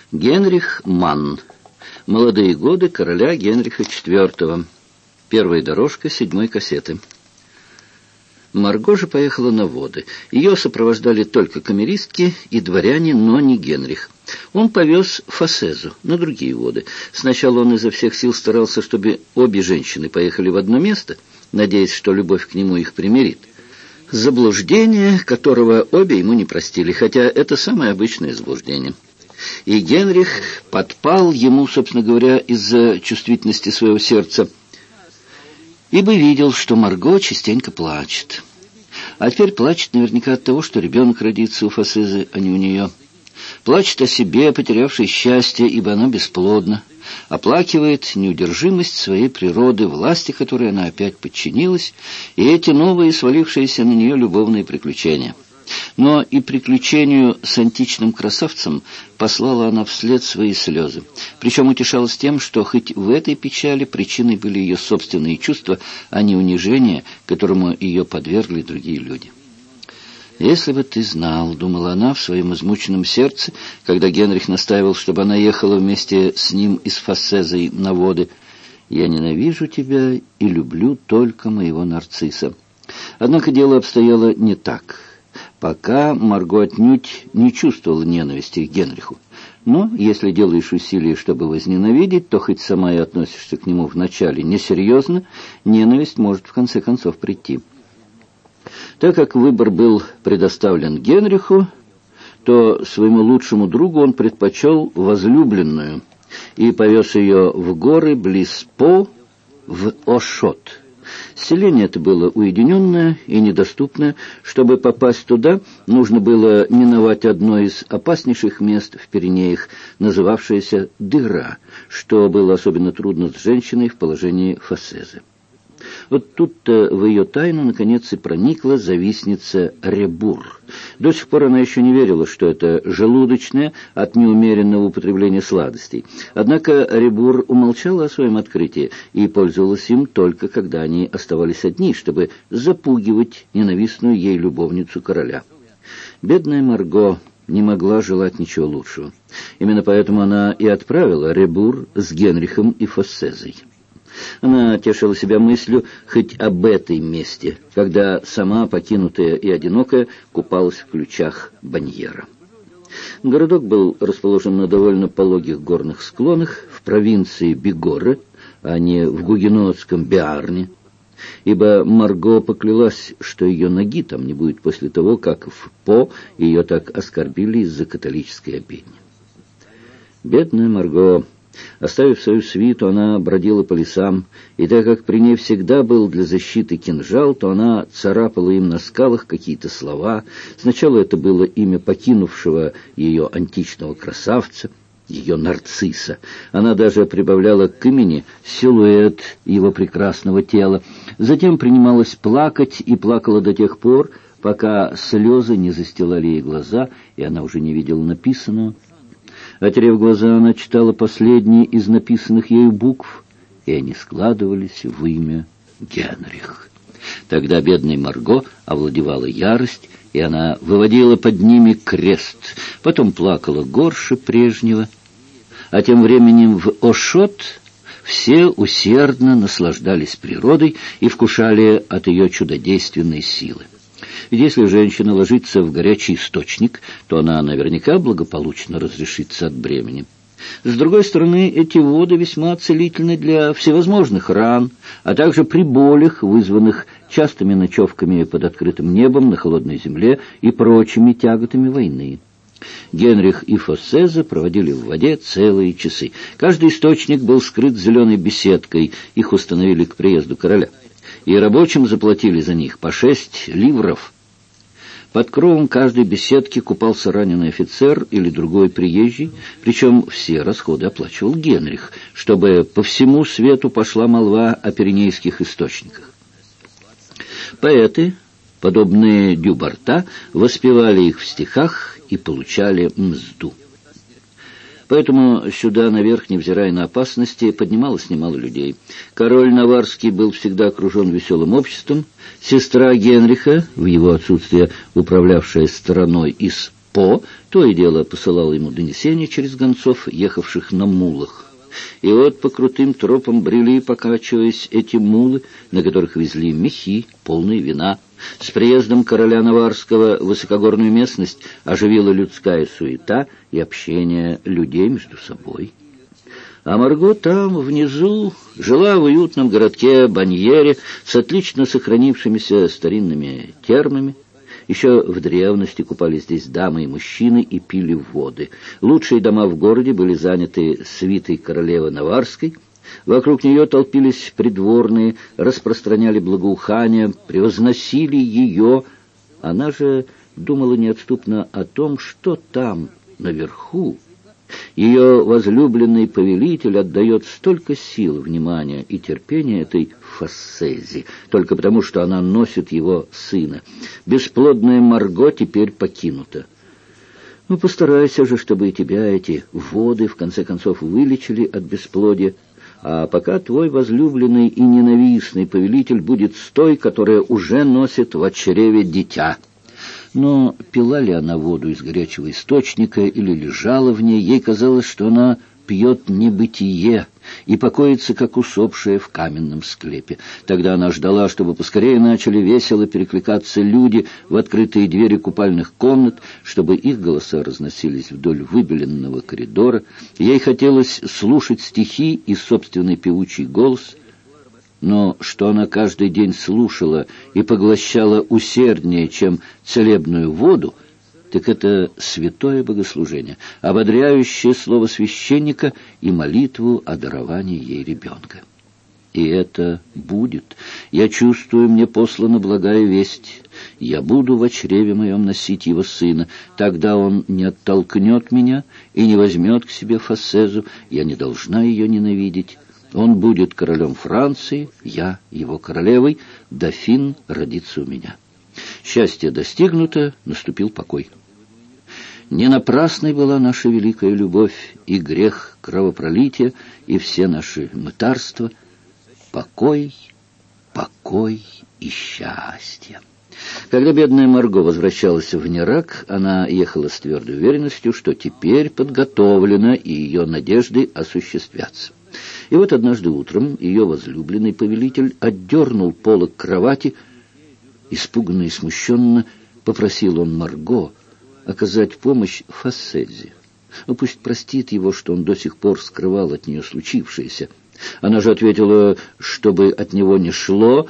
Генрих Манн. Молодые годы короля Генриха IV. Первая дорожка 7-й кассеты. Марго же поехала на воды. Ее сопровождали только камеристки и дворяне, но не Генрих. Он повез Фоссезу на другие воды. Сначала он изо всех сил старался, чтобы обе женщины поехали в одно место, надеясь, что любовь к нему их примирит. Заблуждение, которого обе ему не простили, хотя это самое обычное заблуждение. И Генрих подпал ему, собственно говоря, из-за чувствительности своего сердца, ибо видел, что Марго частенько плачет. А теперь плачет наверняка от того, что ребенок родится у Фоссезы, а не у нее. Плачет о себе, потерявшей счастье, ибо оно бесплодно. Оплакивает неудержимость своей природы, власти которой она опять подчинилась, и эти новые, свалившиеся на нее любовные приключения. Но и приключению с античным красавцем послала она вслед свои слезы. Причем утешалась тем, что хоть в этой печали причиной были ее собственные чувства, а не унижение, которому ее подвергли другие люди. «Если бы ты знал, — думала она в своем измученном сердце, когда Генрих настаивал, чтобы она ехала вместе с ним и с Фоссезой на воды, — я ненавижу тебя и люблю только моего нарцисса». Однако дело обстояло не так. Пока Марго отнюдь не чувствовала ненависти к Генриху. Но если делаешь усилия, чтобы возненавидеть, то хоть сама и относишься к нему вначале несерьезно, ненависть может в конце концов прийти. Так как выбор был предоставлен Генриху, то своему лучшему другу он предпочел возлюбленную и повез ее в горы близ По, в Ошот. Селение это было уединенное и недоступное. Чтобы попасть туда, нужно было миновать одно из опаснейших мест в Пиренеях, называвшееся Дыра, что было особенно трудно с женщиной в положении Фоссезы. Вот тут-то в ее тайну наконец и проникла завистница Ребур. До сих пор она еще не верила, что это желудочное от неумеренного употребления сладостей. Однако Ребур умолчала о своем открытии и пользовалась им только когда они оставались одни, чтобы запугивать ненавистную ей любовницу короля. Бедная Марго не могла желать ничего лучшего. Именно поэтому она и отправила Ребур с Генрихом и Фоссезой. Она тешила себя мыслью хоть об этой месте, когда сама, покинутая и одинокая, купалась в ключах Баньера. Городок был расположен на довольно пологих горных склонах в провинции Бигорре, а не в гугенотском Биарне, ибо Марго поклялась, что ее ноги там не будет после того, как в По ее так оскорбили из-за католической обедни. Бедная Марго! Оставив свою свиту, она бродила по лесам, и так как при ней всегда был для защиты кинжал, то она царапала им на скалах какие-то слова. Сначала это было имя покинувшего ее античного красавца, ее нарцисса. Она даже прибавляла к имени силуэт его прекрасного тела. Затем принималась плакать и плакала до тех пор, пока слезы не застилали ей глаза, и она уже не видела написанного. Отерев глаза, она читала последние из написанных ею букв, и они складывались в имя Генрих. Тогда бедной Марго овладевала ярость, и она выводила под ними крест, потом плакала горше прежнего, а тем временем в Ошот все усердно наслаждались природой и вкушали от ее чудодейственной силы. Ведь если женщина ложится в горячий источник, то она наверняка благополучно разрешится от бремени. С другой стороны, эти воды весьма целительны для всевозможных ран, а также при болях, вызванных частыми ночевками под открытым небом на холодной земле и прочими тяготами войны. Генрих и Фоссеза проводили в воде целые часы. Каждый источник был скрыт зеленой беседкой, их установили к приезду короля. И рабочим заплатили за них по 6 ливров. Под кровом каждой беседки купался раненый офицер или другой приезжий, причем все расходы оплачивал Генрих, чтобы по всему свету пошла молва о пиренейских источниках. Поэты, подобные Дюбарта, воспевали их в стихах и получали мзду. Поэтому сюда, наверх, невзирая на опасности, поднималось немало людей. Король Наварский был всегда окружен веселым обществом. Сестра Генриха, в его отсутствие управлявшая стороной из то и дело посылал ему донесения через гонцов, ехавших на мулах. И вот по крутым тропам брели, покачиваясь, эти мулы, на которых везли мехи, полные вина. С приездом короля Наварского в высокогорную местность оживила людская суета и общение людей между собой. А Марго там, внизу, жила в уютном городке Баньере с отлично сохранившимися старинными термами. Еще в древности купались здесь дамы и мужчины и пили воды. Лучшие дома в городе были заняты свитой королевы Наварской. Вокруг нее толпились придворные, распространяли благоухания, превозносили ее. Она же думала неотступно о том, что там, наверху, ее возлюбленный повелитель отдает столько сил, внимания и терпения этой Фассези, только потому, что она носит его сына. Бесплодная Марго теперь покинута. Ну, постарайся же, чтобы и тебя эти воды, в конце концов, вылечили от бесплодия. А пока твой возлюбленный и ненавистный повелитель будет с той, которая уже носит в чреве дитя. Но пила ли она воду из горячего источника или лежала в ней, ей казалось, что она пьет небытие и покоится, как усопшая в каменном склепе. Тогда она ждала, чтобы поскорее начали весело перекликаться люди в открытые двери купальных комнат, чтобы их голоса разносились вдоль выбеленного коридора. Ей хотелось слушать стихи и собственный певучий голос, но что она каждый день слушала и поглощала усерднее, чем целебную воду, так это святое богослужение, ободряющее слово священника и молитву о даровании ей ребенка. И это будет. Я чувствую, мне послана благая весть. Я буду во чреве моем носить его сына. Тогда он не оттолкнет меня и не возьмет к себе Фассезу. Я не должна ее ненавидеть. Он будет королем Франции, я его королевой, дофин родится у меня. Счастье достигнуто, наступил покой. Не напрасной была наша великая любовь, и грех кровопролития, и все наши мытарства. Покой, покой и счастье. Когда бедная Марго возвращалась в Нерак, она ехала с твердой уверенностью, что теперь подготовлена, и ее надежды осуществятся. И вот однажды утром ее возлюбленный повелитель отдернул полог кровати. Испуганно и смущенно попросил он Марго оказать помощь Фассези. Пусть простит его, что он до сих пор скрывал от нее случившееся. Она же ответила, чтобы от него не шло,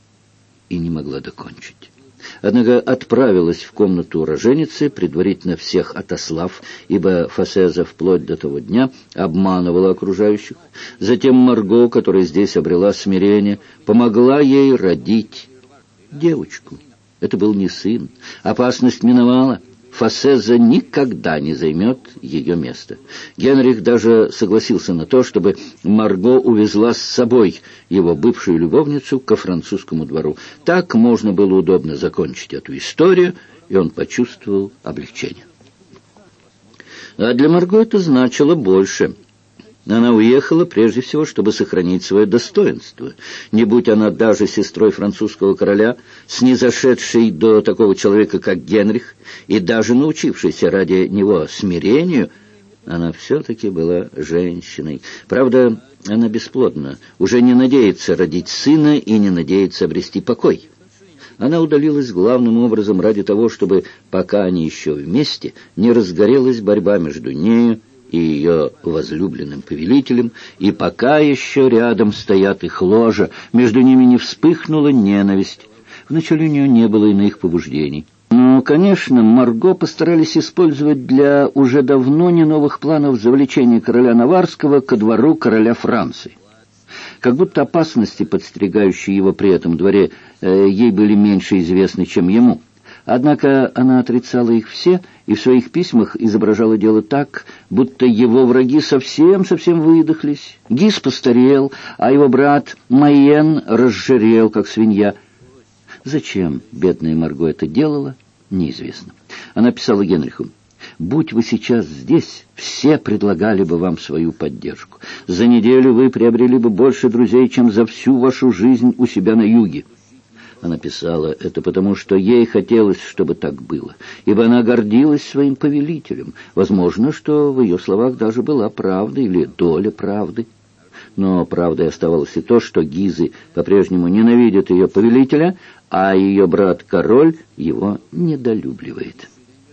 и не могла докончить. Однако отправилась в комнату роженицы, предварительно всех отослав, ибо Фассеза вплоть до того дня обманывала окружающих. Затем Марго, которая здесь обрела смирение, помогла ей родить девочку. Это был не сын. Опасность миновала. Фассеза никогда не займет ее место. Генрих даже согласился на то, чтобы Марго увезла с собой его бывшую любовницу ко французскому двору. Так можно было удобно закончить эту историю, и он почувствовал облегчение. А для Марго это значило больше. Она уехала прежде всего, чтобы сохранить свое достоинство. Не будь она даже сестрой французского короля, снизошедшей до такого человека, как Генрих, и даже научившейся ради него смирению, она все-таки была женщиной. Правда, она бесплодна, уже не надеется родить сына и не надеется обрести покой. Она удалилась главным образом ради того, чтобы, пока они еще вместе, не разгорелась борьба между нею и ее возлюбленным повелителем, и пока еще рядом стоят их ложа, между ними не вспыхнула ненависть. Вначале у нее не было иных побуждений. Но, конечно, Марго постарались использовать для уже давно не новых планов завлечения короля Наварского ко двору короля Франции. Как будто опасности, подстерегающие его при этом дворе, ей были меньше известны, чем ему. Однако она отрицала их все и в своих письмах изображала дело так, будто его враги совсем-совсем выдохлись. Гис постарел, а его брат Майен разжирел, как свинья. Зачем бедная Марго это делала, неизвестно. Она писала Генриху: «Будь вы сейчас здесь, все предлагали бы вам свою поддержку. За неделю вы приобрели бы больше друзей, чем за всю вашу жизнь у себя на юге. Она писала это потому, что ей хотелось, чтобы так было, ибо она гордилась своим повелителем. Возможно, что в ее словах даже была правда или доля правды. Но правдой оставалось и то, что Гизы по-прежнему ненавидят ее повелителя, а ее брат-король его недолюбливает.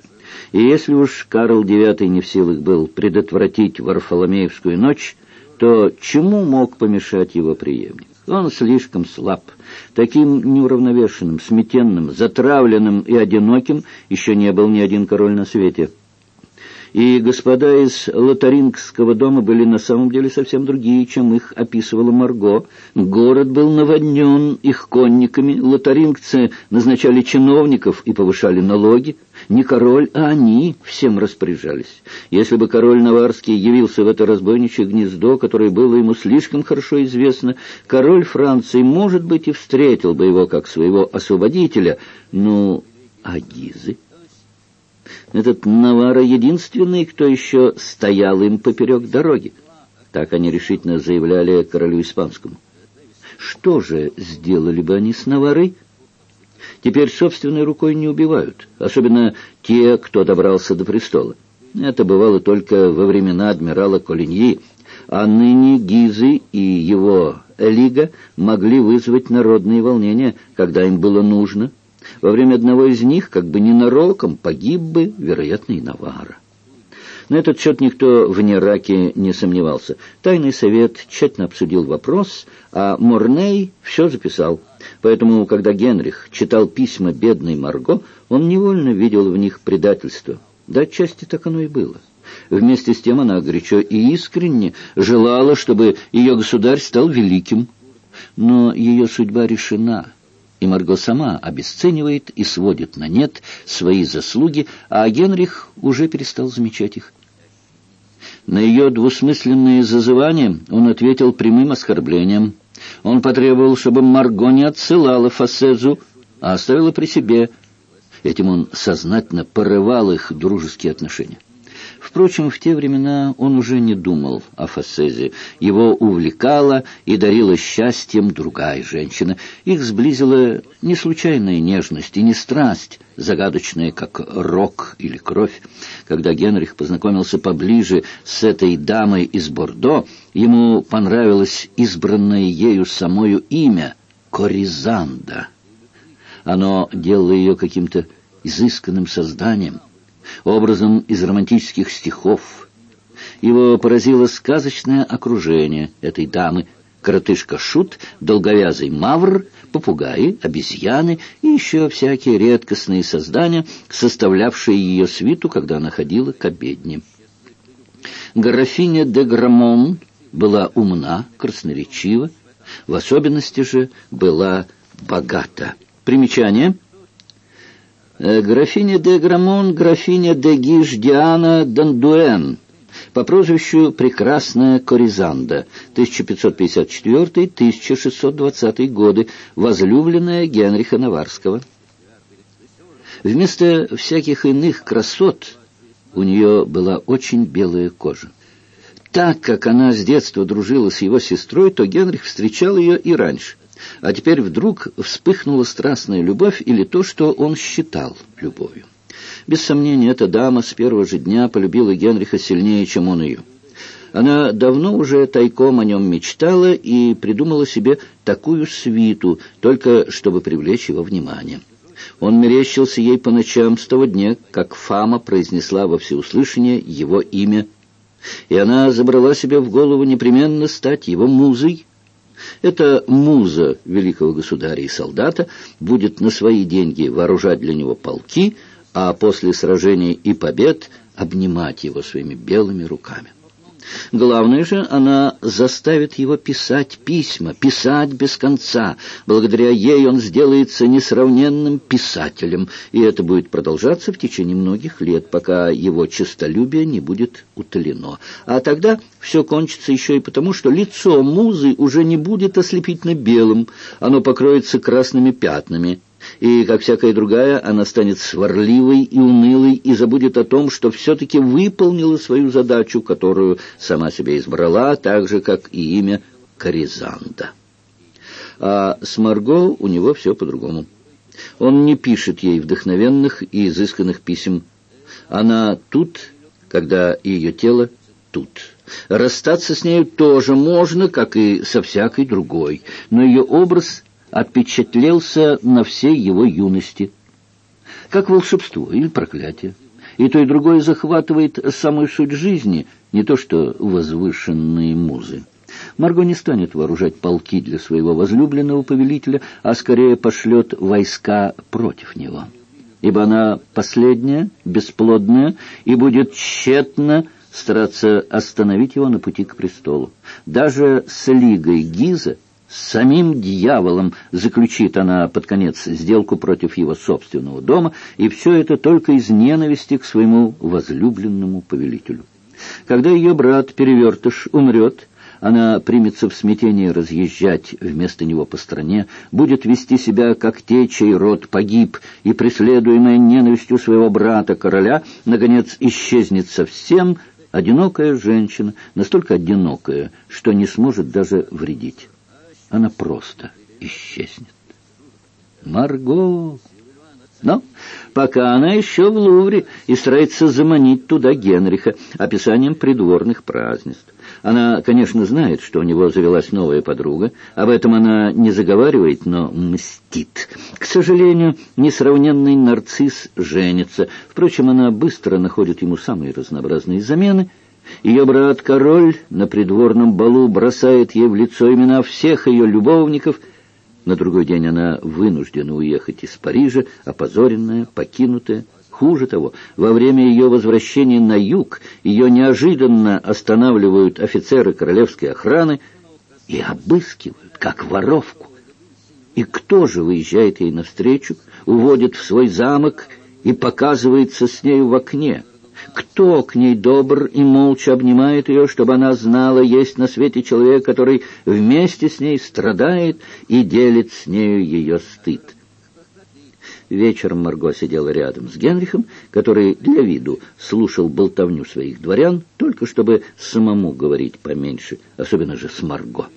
И если уж Карл IX не в силах был предотвратить Варфоломеевскую ночь, то чему мог помешать его преемник? Он слишком слаб. Таким неуравновешенным, сметенным, затравленным и одиноким еще не был ни один король на свете. И господа из Лотарингского дома были на самом деле совсем другие, чем их описывала Марго. Город был наводнен их конниками, лотарингцы назначали чиновников и повышали налоги. Не король, а они всем распоряжались. Если бы король Наварский явился в это разбойничье гнездо, которое было ему слишком хорошо известно, король Франции, может быть, и встретил бы его как своего освободителя. Ну, а Гизы? Этот Наварра единственный, кто еще стоял им поперек дороги. Так они решительно заявляли королю испанскому. Что же сделали бы они с Наваррой? Теперь собственной рукой не убивают, особенно те, кто добрался до престола. Это бывало только во времена адмирала Колиньи, а ныне Гизы и его лига могли вызвать народные волнения, когда им было нужно. Во время одного из них, как бы ненароком, погиб бы, вероятно, и Наварра. На этот счет никто в Нераке не сомневался. Тайный совет тщательно обсудил вопрос, а Морней все записал. Поэтому, когда Генрих читал письма бедной Марго, он невольно видел в них предательство. Да, отчасти так оно и было. Вместе с тем она горячо и искренне желала, чтобы ее государь стал великим. Но ее судьба решена, и Марго сама обесценивает и сводит на нет свои заслуги, а Генрих уже перестал замечать их. На ее двусмысленные зазывания он ответил прямым оскорблением. Он потребовал, чтобы Марго не отсылала Фассезу, а оставила при себе. Этим он сознательно порывал их дружеские отношения. Впрочем, в те времена он уже не думал о Фассезе. Его увлекала и дарила счастьем другая женщина. Их сблизила не случайная нежность и не страсть, загадочная, как рок или кровь. Когда Генрих познакомился поближе с этой дамой из Бордо, ему понравилось избранное ею самою имя — Коризанда. Оно делало ее каким-то изысканным созданием, образом из романтических стихов. Его поразило сказочное окружение этой дамы: коротышка-шут, долговязый мавр, попугаи, обезьяны и еще всякие редкостные создания, составлявшие ее свиту, когда она ходила к обедне. Графиня де Грамон была умна, красноречива, в особенности же была богата. Примечание: графиня де Грамон, графиня де Гиш Диана Дандуэн, по прозвищу «Прекрасная Коризанда», 1554-1620 годы, возлюбленная Генриха Наварского. Вместо всяких иных красот у нее была очень белая кожа. Так как она с детства дружила с его сестрой, то Генрих встречал ее и раньше. А теперь вдруг вспыхнула страстная любовь, или то, что он считал любовью. Без сомнения, эта дама с первого же дня полюбила Генриха сильнее, чем он ее. Она давно уже тайком о нем мечтала и придумала себе такую свиту, только чтобы привлечь его внимание. Он мерещился ей по ночам с того дня, как Фама произнесла во всеуслышание его имя, и она забрала себе в голову непременно стать его музой. Эта муза великого государя и солдата будет на свои деньги вооружать для него полки, а после сражений и побед обнимать его своими белыми руками. Главное же, она заставит его писать письма, писать без конца. Благодаря ей он сделается несравненным писателем, и это будет продолжаться в течение многих лет, пока его честолюбие не будет утолено. А тогда все кончится еще и потому, что лицо музы уже не будет ослепительно белым, оно покроется красными пятнами. И, как всякая другая, она станет сварливой и унылой и забудет о том, что все-таки выполнила свою задачу, которую сама себе избрала, так же, как и имя Коризанда. А с Марго у него все по-другому. Он не пишет ей вдохновенных и изысканных писем. Она тут, когда ее тело тут. Расстаться с нею тоже можно, как и со всякой другой, но ее образ отпечатлелся на всей его юности, как волшебство или проклятие. И то, и другое захватывает самую суть жизни, не то что возвышенные музы. Марго не станет вооружать полки для своего возлюбленного повелителя, а скорее пошлет войска против него. Ибо она последняя, бесплодная, и будет тщетно стараться остановить его на пути к престолу. Даже с Лигой Гиза, с самим дьяволом, заключит она под конец сделку против его собственного дома, и все это только из ненависти к своему возлюбленному повелителю. Когда ее брат-перевертыш умрет, она примется в смятении разъезжать вместо него по стране, будет вести себя, как те, чей род погиб, и, преследуемая ненавистью своего брата-короля, наконец исчезнет совсем, одинокая женщина, настолько одинокая, что не сможет даже вредить. Она просто исчезнет. Марго! Но пока она еще в Лувре и старается заманить туда Генриха описанием придворных празднеств. Она, конечно, знает, что у него завелась новая подруга. Об этом она не заговаривает, но мстит. К сожалению, несравненный нарцисс женится. Впрочем, она быстро находит ему самые разнообразные замены. Ее брат-король на придворном балу бросает ей в лицо имена всех ее любовников. На другой день она вынуждена уехать из Парижа, опозоренная, покинутая. Хуже того, во время ее возвращения на юг ее неожиданно останавливают офицеры королевской охраны и обыскивают, как воровку. И кто же выезжает ей навстречу, уводит в свой замок и показывается с нею в окне? Кто к ней добр и молча обнимает ее, чтобы она знала, есть на свете человек, который вместе с ней страдает и делит с нею ее стыд? Вечером Марго сидела рядом с Генрихом, который для виду слушал болтовню своих дворян, только чтобы самому говорить поменьше, особенно же с Марго.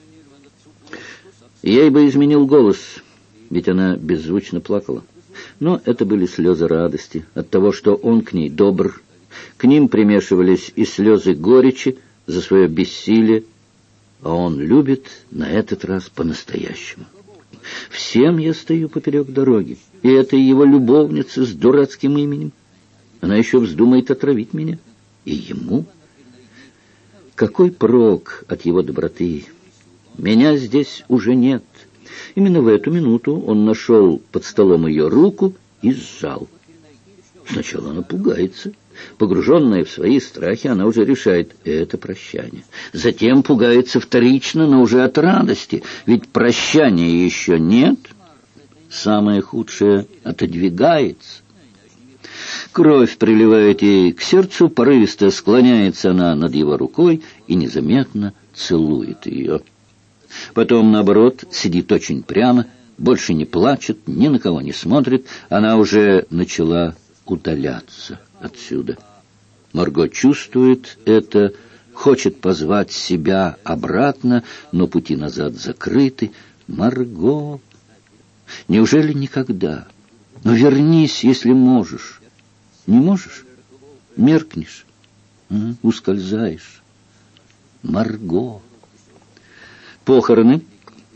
Ей бы изменил голос, ведь она беззвучно плакала. Но это были слезы радости от того, что он к ней добр. К ним примешивались и слезы горечи за свое бессилие, а он любит на этот раз по-настоящему. Всем я стою поперек дороги, и это его любовница с дурацким именем. Она еще вздумает отравить меня. И ему? Какой прок от его доброты? Меня здесь уже нет. Именно в эту минуту он нашел под столом ее руку и сжал. Сначала она пугается. Погруженная в свои страхи, она уже решает это прощание. Затем пугается вторично, но уже от радости, ведь прощания еще нет. Самое худшее отодвигается. Кровь приливает ей к сердцу, порывисто склоняется она над его рукой и незаметно целует ее. Потом, наоборот, сидит очень прямо, больше не плачет, ни на кого не смотрит. Она уже начала удаляться отсюда. Марго чувствует это, хочет позвать себя обратно, но пути назад закрыты. Марго, неужели никогда? Ну, вернись, если можешь. Не можешь? Меркнешь, ускользаешь. Марго. Похороны.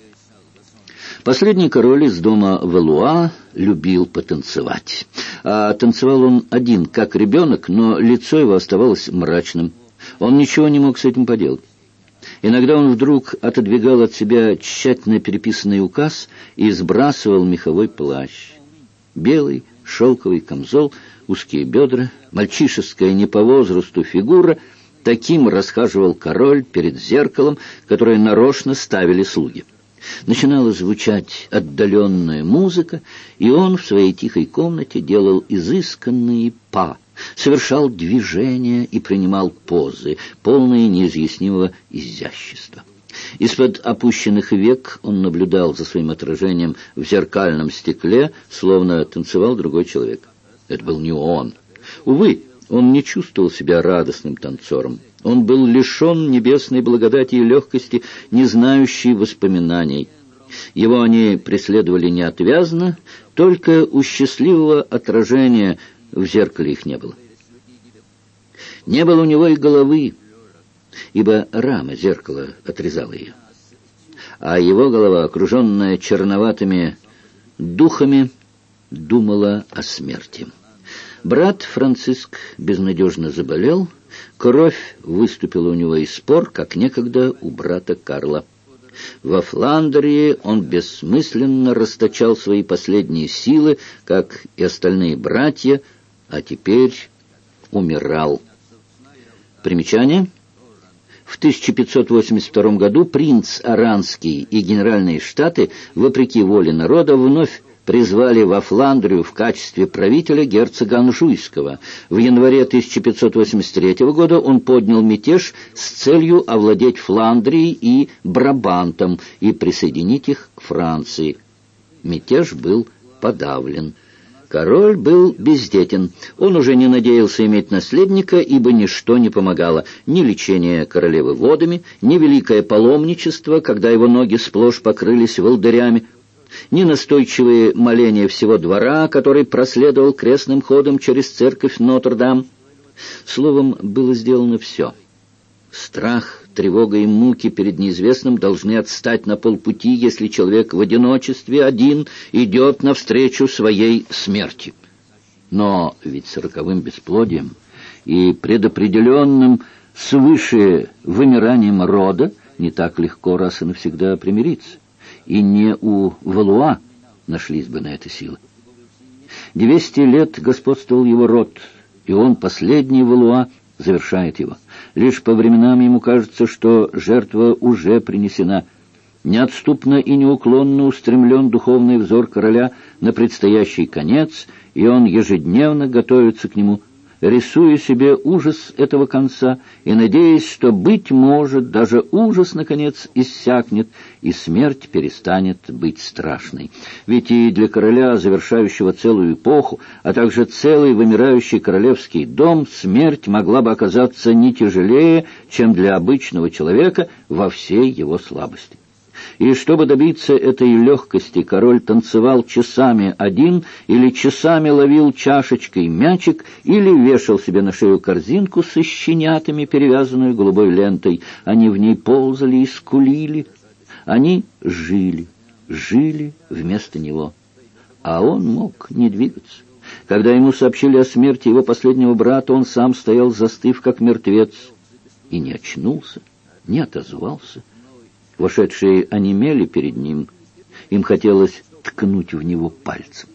Последний король из дома Валуа любил потанцевать. А танцевал он один, как ребенок, но лицо его оставалось мрачным. Он ничего не мог с этим поделать. Иногда он вдруг отодвигал от себя тщательно переписанный указ и сбрасывал меховой плащ. Белый шелковый камзол, узкие бедра, мальчишеская не по возрасту фигура — таким расхаживал король перед зеркалом, которое нарочно ставили слуги. Начинала звучать отдаленная музыка, и он в своей тихой комнате делал изысканные па, совершал движения и принимал позы, полные неизъяснимого изящества. Из-под опущенных век он наблюдал за своим отражением в зеркальном стекле, словно танцевал другой человек. Это был не он. Увы, он не чувствовал себя радостным танцором. Он был лишен небесной благодати и легкости, не знающий воспоминаний. Его они преследовали неотвязно, только у счастливого отражения в зеркале их не было. Не было у него и головы, ибо рама зеркала отрезала ее. А его голова, окруженная черноватыми духами, думала о смерти. Брат Франциск безнадежно заболел, кровь выступила у него из спор, как некогда у брата Карла. Во Фландрии он бессмысленно расточал свои последние силы, как и остальные братья, а теперь умирал. Примечание. В 1582 году принц Оранский и генеральные штаты, вопреки воле народа, вновь призвали во Фландрию в качестве правителя герцога Анжуйского. В январе 1583 года он поднял мятеж с целью овладеть Фландрией и Брабантом и присоединить их к Франции. Мятеж был подавлен. Король был бездетен. Он уже не надеялся иметь наследника, ибо ничто не помогало. Ни лечение королевы водами, ни великое паломничество, когда его ноги сплошь покрылись волдырями, ни настойчивые моления всего двора, который проследовал крестным ходом через церковь Нотр-Дам. Словом, было сделано все. Страх, тревога и муки перед неизвестным должны отстать на полпути, если человек в одиночестве один идет навстречу своей смерти. Но ведь с роковым бесплодием и предопределенным свыше вымиранием рода не так легко раз и навсегда примириться. И не у Валуа нашлись бы на это силы. 200 лет господствовал его род, и он, последний Валуа, завершает его. Лишь по временам ему кажется, что жертва уже принесена. Неотступно и неуклонно устремлен духовный взор короля на предстоящий конец, и он ежедневно готовится к нему, рисуя себе ужас этого конца и надеясь, что, быть может, даже ужас, наконец, иссякнет, и смерть перестанет быть страшной. Ведь и для короля, завершающего целую эпоху, а также целый вымирающий королевский дом, смерть могла бы оказаться не тяжелее, чем для обычного человека во всей его слабости. И чтобы добиться этой легкости, король танцевал часами один, или часами ловил чашечкой мячик, или вешал себе на шею корзинку со щенятами, перевязанную голубой лентой. Они в ней ползали и скулили. Они жили вместо него. А он мог не двигаться. Когда ему сообщили о смерти его последнего брата, он сам стоял, застыв, как мертвец, и не очнулся, не отозвался. Вошедшие онемели перед ним. Им хотелось ткнуть в него пальцем.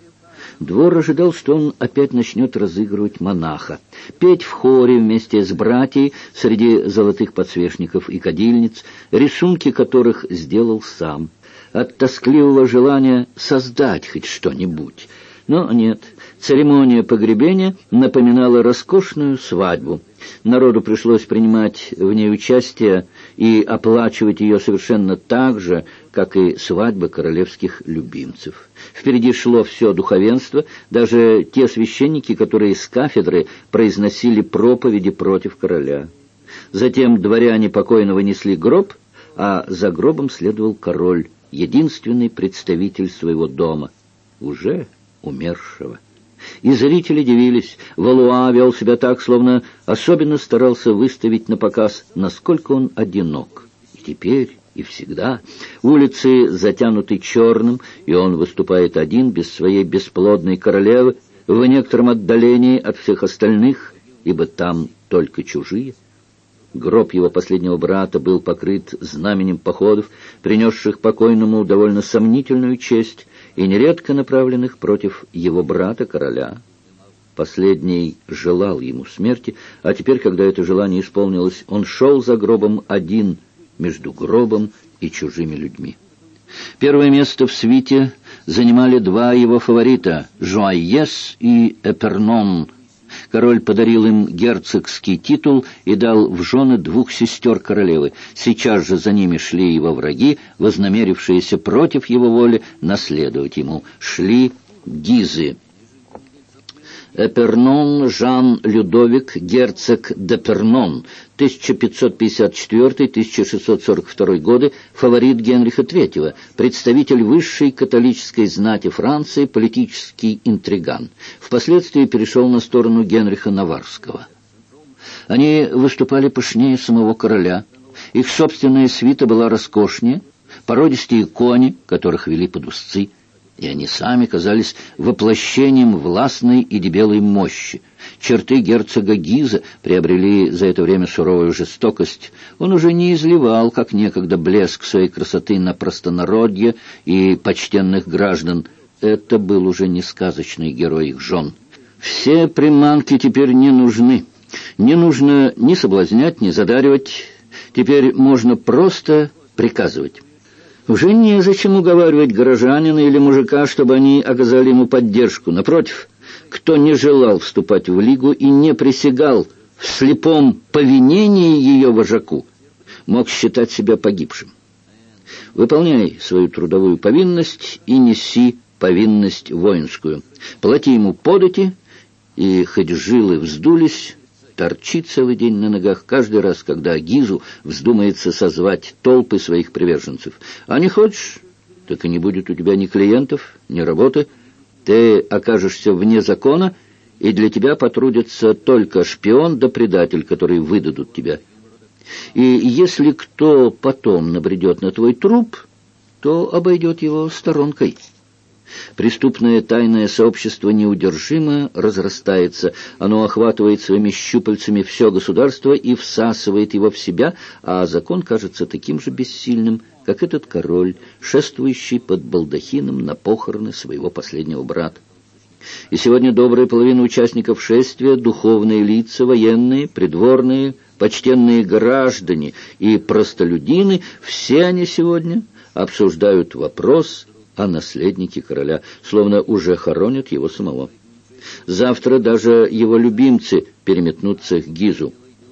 Двор ожидал, что он опять начнет разыгрывать монаха, петь в хоре вместе с братьей среди золотых подсвечников и кадильниц, рисунки которых сделал сам, от тоскливого желания создать хоть что-нибудь. Но нет, церемония погребения напоминала роскошную свадьбу. Народу пришлось принимать в ней участие и оплачивать ее совершенно так же, как и свадьбы королевских любимцев. Впереди шло все духовенство, даже те священники, которые с кафедры произносили проповеди против короля. Затем дворяне покойного несли гроб, а за гробом следовал король, единственный представитель своего дома, уже умершего. И зрители дивились. Валуа вел себя так, словно особенно старался выставить на показ, насколько он одинок. И теперь, и всегда. Улицы затянуты черным, и он выступает один, без своей бесплодной королевы, в некотором отдалении от всех остальных, ибо там только чужие. Гроб его последнего брата был покрыт знаменем походов, принесших покойному довольно сомнительную честь, и нередко направленных против его брата-короля. Последний желал ему смерти, а теперь, когда это желание исполнилось, он шел за гробом один, между гробом и чужими людьми. Первое место в свите занимали два его фаворита — Жуайес и Эпернон. Король подарил им герцогский титул и дал в жены двух сестер королевы. Сейчас же за ними шли его враги, вознамерившиеся против его воли наследовать ему. Шли Гизы. Эпернон Жан Людовик, герцог d'Эпернон, 1554-1642 годы, фаворит Генриха III, представитель высшей католической знати Франции, политический интриган. Впоследствии перешел на сторону Генриха Наварского. Они выступали пышнее самого короля. Их собственная свита была роскошнее, породистые кони, которых вели под узцы, и они сами казались воплощением властной и дебелой мощи. Черты герцога Гиза приобрели за это время суровую жестокость. Он уже не изливал, как некогда, блеск своей красоты на простонародье и почтенных граждан. Это был уже не сказочный герой их жен. Все приманки теперь не нужны. Не нужно ни соблазнять, ни задаривать. Теперь можно просто приказывать. Уже незачем уговаривать горожанина или мужика, чтобы они оказали ему поддержку. Напротив, кто не желал вступать в лигу и не присягал в слепом повинении ее вожаку, мог считать себя погибшим. Выполняй свою трудовую повинность и неси повинность воинскую. Плати ему подати, и хоть жилы вздулись, торчит целый день на ногах каждый раз, когда Гизу вздумается созвать толпы своих приверженцев. А не хочешь, так и не будет у тебя ни клиентов, ни работы. Ты окажешься вне закона, и для тебя потрудится только шпион да предатель, которые выдадут тебя. И если кто потом набредет на твой труп, то обойдет его сторонкой. Преступное тайное сообщество неудержимо разрастается. Оно охватывает своими щупальцами все государство и всасывает его в себя, а закон кажется таким же бессильным, как этот король, шествующий под балдахином на похороны своего последнего брата. И сегодня добрая половина участников шествия, духовные лица, военные, придворные, почтенные граждане и простолюдины, все они сегодня обсуждают вопрос о наследнике короля, словно уже хоронят его самого. Завтра даже его любимцы переметнутся к Гизу.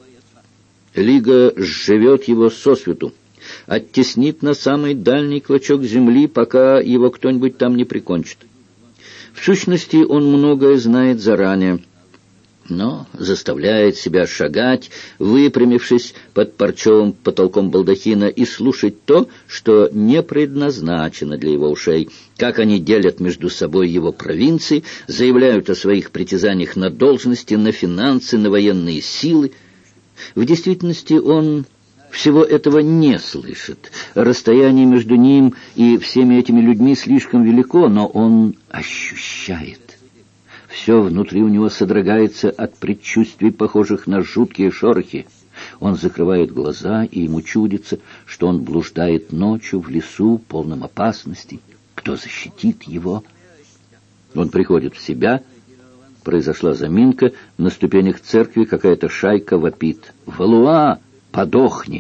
Лига сживет его сосвету, оттеснит на самый дальний клочок земли, пока его кто-нибудь там не прикончит. В сущности, он многое знает заранее, но заставляет себя шагать, выпрямившись под парчевым потолком балдахина, и слушать то, что не предназначено для его ушей, как они делят между собой его провинции, заявляют о своих притязаниях на должности, на финансы, на военные силы. В действительности он всего этого не слышит. Расстояние между ним и всеми этими людьми слишком велико, но он ощущает. Все внутри у него содрогается от предчувствий, похожих на жуткие шорохи. Он закрывает глаза, и ему чудится, что он блуждает ночью в лесу, полном опасностей. Кто защитит его? Он приходит в себя. Произошла заминка. На ступенях церкви какая-то шайка вопит: «Валуа, подохни!»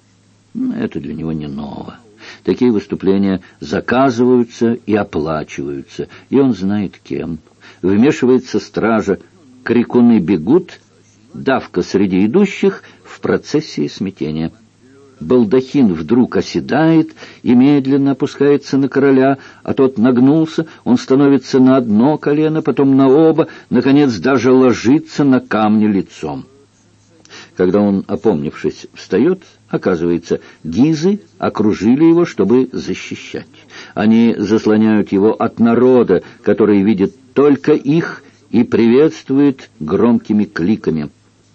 Это для него не ново. Такие выступления заказываются и оплачиваются, и он знает кем. Вмешивается стража, крикуны бегут, давка среди идущих в процессии смятения. Балдахин вдруг оседает и медленно опускается на короля, а тот нагнулся, он становится на одно колено, потом на оба, наконец даже ложится на камни лицом. Когда он, опомнившись, встает, оказывается, Гизы окружили его, чтобы защищать. Они заслоняют его от народа, который видит только их и приветствует громкими кликами.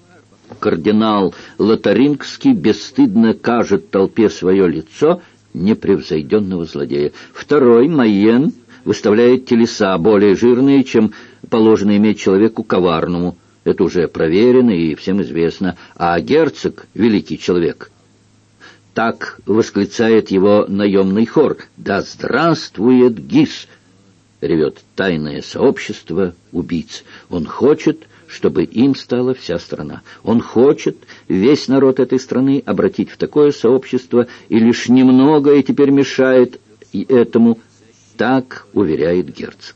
Кардинал Лотарингский бесстыдно кажет толпе свое лицо непревзойденного злодея. Второй, Майен, выставляет телеса более жирные, чем положено иметь человеку коварному. Это уже проверено и всем известно. А герцог, великий человек, так восклицает его наемный хор: «Да здравствует Гиз!» Ревет тайное сообщество убийц. Он хочет, чтобы им стала вся страна. Он хочет весь народ этой страны обратить в такое сообщество, и лишь немногое теперь мешает этому, так уверяет герцог.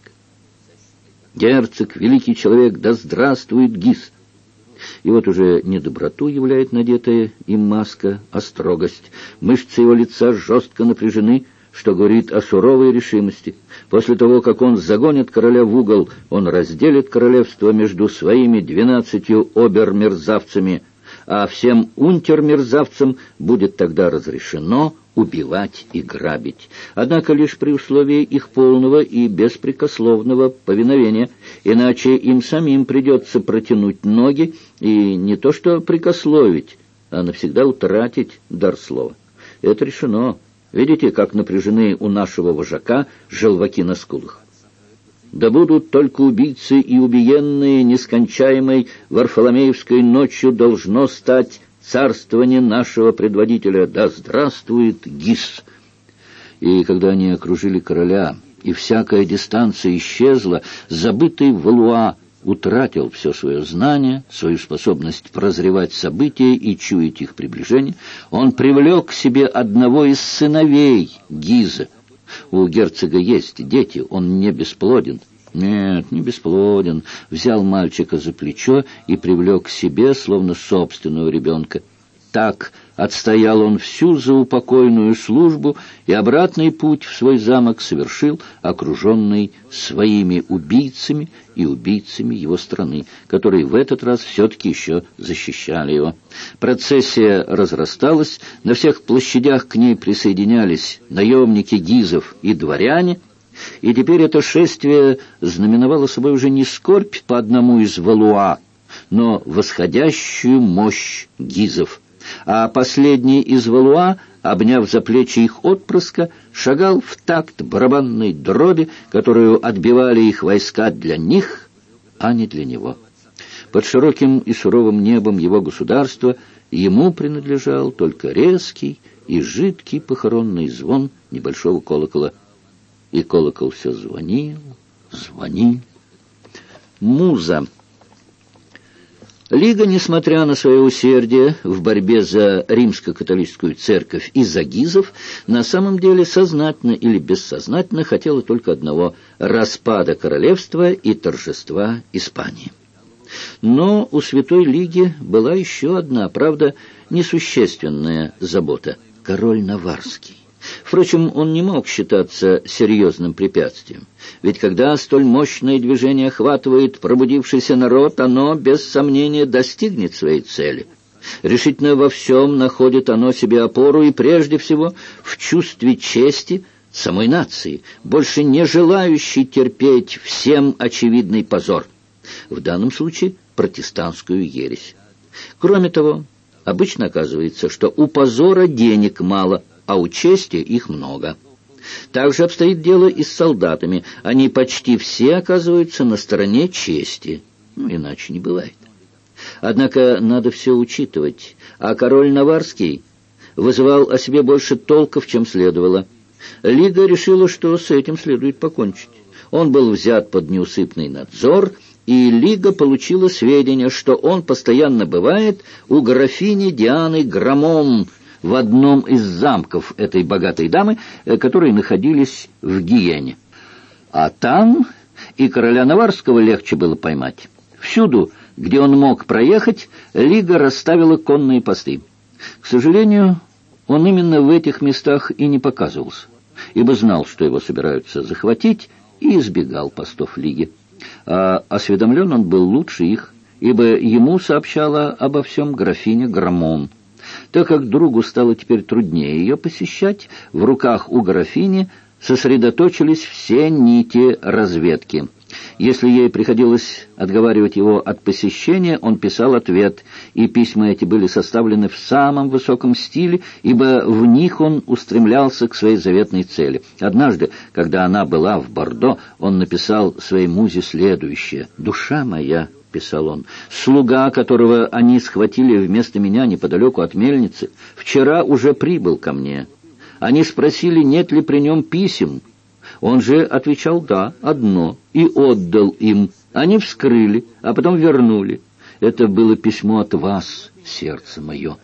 Герцог, великий человек, да здравствует Гиз! И вот уже не доброту являет надетая им маска, а строгость. Мышцы его лица жестко напряжены, что говорит о суровой решимости. После того, как он загонит короля в угол, он разделит королевство между своими 12 обер-мерзавцами, а всем унтер-мерзавцам будет тогда разрешено убивать и грабить. Однако лишь при условии их полного и беспрекословного повиновения, иначе им самим придется протянуть ноги и не то что прикословить, а навсегда утратить дар слова. Это решено. Видите, как напряжены у нашего вожака желваки на скулах? Да будут только убийцы и убиенные нескончаемой Варфоломеевской ночью должно стать царствование нашего предводителя. Да здравствует Гис!» И когда они окружили короля, и всякая дистанция исчезла, забытый Валуа утратил все свое знание, свою способность прозревать события и чуять их приближение. Он привлек к себе одного из сыновей Гиза. У герцога есть дети, он не бесплоден. Нет, не бесплоден. Взял мальчика за плечо и привлек к себе, словно собственного ребенка. Так отстоял он всю заупокойную службу и обратный путь в свой замок совершил, окруженный своими убийцами и убийцами его страны, которые в этот раз все-таки еще защищали его. Процессия разрасталась, на всех площадях к ней присоединялись наемники Гизов и дворяне, и теперь это шествие знаменовало собой уже не скорбь по одному из Валуа, но восходящую мощь Гизов. А последний из Валуа, обняв за плечи их отпрыска, шагал в такт барабанной дроби, которую отбивали их войска для них, а не для него. Под широким и суровым небом его государства ему принадлежал только резкий и жидкий похоронный звон небольшого колокола. И колокол все звонил, звонил. Муза. Лига, несмотря на свое усердие в борьбе за римско-католическую церковь и за Гизов, на самом деле сознательно или бессознательно хотела только одного – распада королевства и торжества Испании. Но у Святой Лиги была еще одна, правда, несущественная забота – король Наварский. Впрочем, он не мог считаться серьезным препятствием. Ведь когда столь мощное движение охватывает пробудившийся народ, оно, без сомнения, достигнет своей цели. Решительно во всем находит оно себе опору и, прежде всего, в чувстве чести самой нации, больше не желающей терпеть всем очевидный позор. В данном случае протестантскую ересь. Кроме того, обычно оказывается, что у позора денег мало, а у чести их много. Так же обстоит дело и с солдатами. Они почти все оказываются на стороне чести. Иначе не бывает. Однако надо все учитывать. А король Наварский вызывал о себе больше толков, чем следовало. Лига решила, что с этим следует покончить. Он был взят под неусыпный надзор, и Лига получила сведения, что он постоянно бывает у графини Дианы Грамон в одном из замков этой богатой дамы, которые находились в Гиене. А там и короля Наварского легче было поймать. Всюду, где он мог проехать, Лига расставила конные посты. К сожалению, он именно в этих местах и не показывался, ибо знал, что его собираются захватить, и избегал постов Лиги. А осведомлен он был лучше их, ибо ему сообщала обо всем графиня Грамон. Так как другу стало теперь труднее ее посещать, в руках у графини сосредоточились все нити разведки. Если ей приходилось отговаривать его от посещения, он писал ответ, и письма эти были составлены в самом высоком стиле, ибо в них он устремлялся к своей заветной цели. Однажды, когда она была в Бордо, он написал своей музе следующее: «Душа моя», — писал он, — «слуга, которого они схватили вместо меня неподалеку от мельницы, вчера уже прибыл ко мне. Они спросили, нет ли при нем писем. Он же отвечал «да», одно, и отдал им. Они вскрыли, а потом вернули. Это было письмо от вас, сердце мое».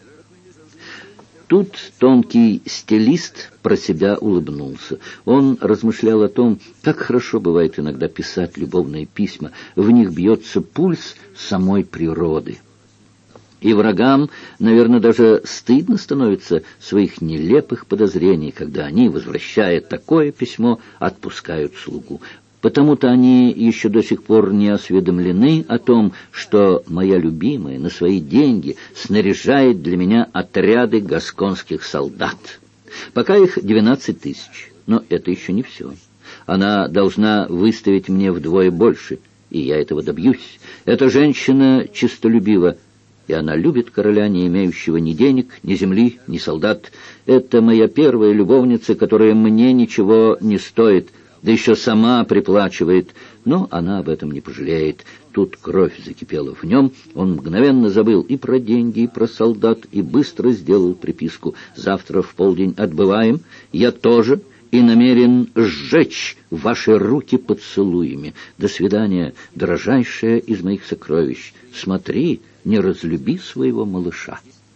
Тут тонкий стилист про себя улыбнулся. Он размышлял о том, как хорошо бывает иногда писать любовные письма. В них бьется пульс самой природы. И врагам, наверное, даже стыдно становится своих нелепых подозрений, когда они, возвращая такое письмо, отпускают слугу. Потому-то они еще до сих пор не осведомлены о том, что моя любимая на свои деньги снаряжает для меня отряды гасконских солдат. Пока их 12 тысяч, но это еще не все. Она должна выставить мне вдвое больше, и я этого добьюсь. Эта женщина честолюбива, и она любит короля, не имеющего ни денег, ни земли, ни солдат. Это моя первая любовница, которая мне ничего не стоит, да еще сама приплачивает. Но она об этом не пожалеет. Тут кровь закипела в нем. Он мгновенно забыл и про деньги, и про солдат, и быстро сделал приписку. Завтра в полдень отбываем. Я тоже. И намерен сжечь ваши руки поцелуями. До свидания, дорожайшая из моих сокровищ. Смотри, не разлюби своего малыша.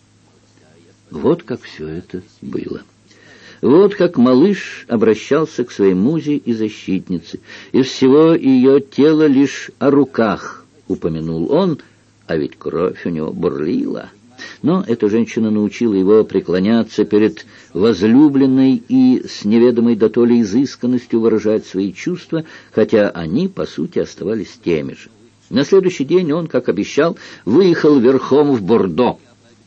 Вот как все это было. Вот как малыш обращался к своей музе и защитнице. Из всего ее тела лишь о руках упомянул он, а ведь кровь у него бурлила. Но эта женщина научила его преклоняться перед возлюбленной и с неведомой дотоле изысканностью выражать свои чувства, хотя они, по сути, оставались теми же. На следующий день он, как обещал, выехал верхом в Бордо.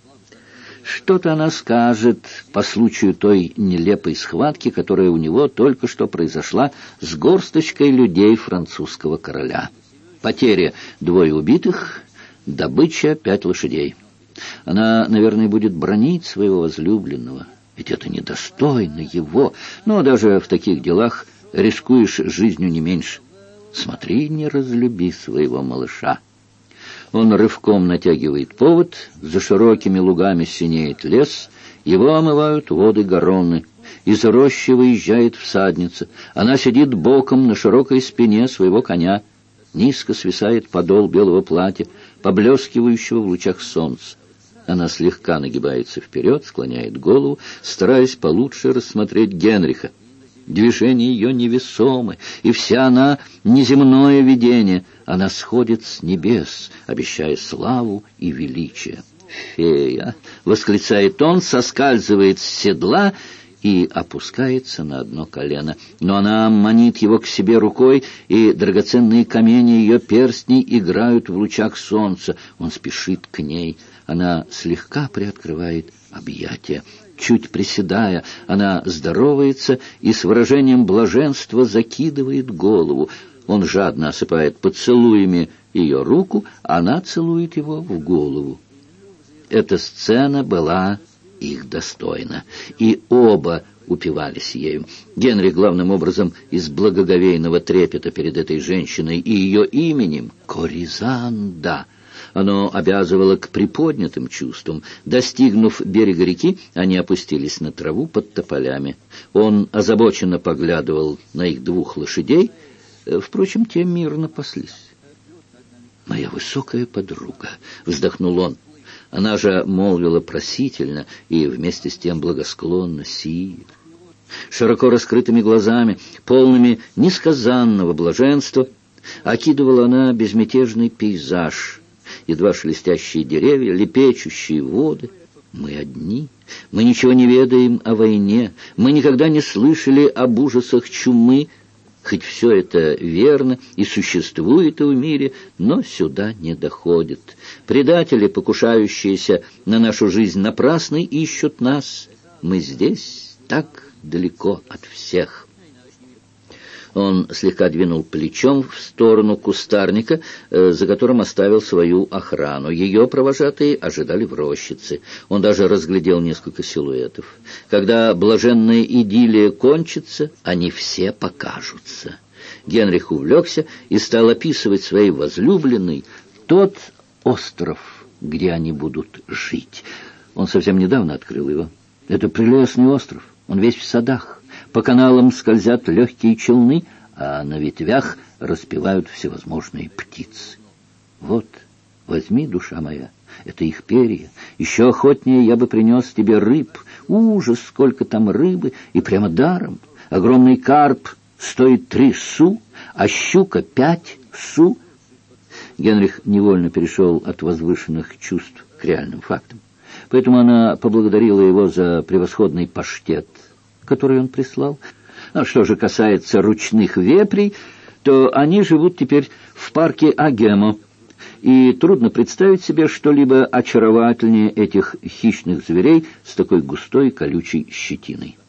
Что-то она скажет по случаю той нелепой схватки, которая у него только что произошла с горсточкой людей французского короля. Потеря 2 убитых, добыча 5 лошадей. Она, наверное, будет бранить своего возлюбленного, ведь это недостойно его, но даже в таких делах рискуешь жизнью не меньше. Смотри, не разлюби своего малыша. Он рывком натягивает повод, за широкими лугами синеет лес, его омывают воды Гаронны. Из рощи выезжает всадница. Она сидит боком на широкой спине своего коня. Низко свисает подол белого платья, поблескивающего в лучах солнца. Она слегка нагибается вперед, склоняет голову, стараясь получше рассмотреть Генриха. Движения ее невесомы, и вся она неземное видение. Она сходит с небес, обещая славу и величие. «Фея!» — восклицает он, соскальзывает с седла и опускается на одно колено. Но она манит его к себе рукой, и драгоценные камни ее перстней играют в лучах солнца. Он спешит к ней. Она слегка приоткрывает объятия. Чуть приседая, она здоровается и с выражением блаженства закидывает голову. Он жадно осыпает поцелуями ее руку, она целует его в голову. Эта сцена была их достойна, и оба упивались ею. Генрих, главным образом, из благоговейного трепета перед этой женщиной и ее именем Коризанда. Оно обязывало к приподнятым чувствам. Достигнув берега реки, они опустились на траву под тополями. Он озабоченно поглядывал на их 2 лошадей. Впрочем, те мирно паслись. «Моя высокая подруга», — вздохнул он. Она же молвила просительно и вместе с тем благосклонно сия. Широко раскрытыми глазами, полными несказанного блаженства, окидывала она безмятежный пейзаж. Едва шелестящие деревья, лепечущие воды. Мы одни, мы ничего не ведаем о войне, мы никогда не слышали об ужасах чумы, хоть все это верно и существует и в мире, но сюда не доходит. Предатели, покушающиеся на нашу жизнь, напрасно ищут нас. Мы здесь так далеко от всех. Он слегка двинул плечом в сторону кустарника, за которым оставил свою охрану. Ее провожатые ожидали в рощице. Он даже разглядел несколько силуэтов. Когда блаженная идиллия кончится, они все покажутся. Генрих увлекся и стал описывать своей возлюбленной тот остров, где они будут жить. Он совсем недавно открыл его. Это прелестный остров, он весь в садах. По каналам скользят легкие челны, а на ветвях распевают всевозможные птицы. Вот, возьми, душа моя, это их перья. Еще охотнее я бы принес тебе рыб. Ужас, сколько там рыбы, и прямо даром. Огромный карп стоит 3 су, а щука 5 су. Генрих невольно перешел от возвышенных чувств к реальным фактам. Поэтому она поблагодарила его за превосходный паштет, который он прислал. А что же касается ручных вепрей, то они живут теперь в парке Агемо, и трудно представить себе что-либо очаровательнее этих хищных зверей с такой густой колючей щетиной.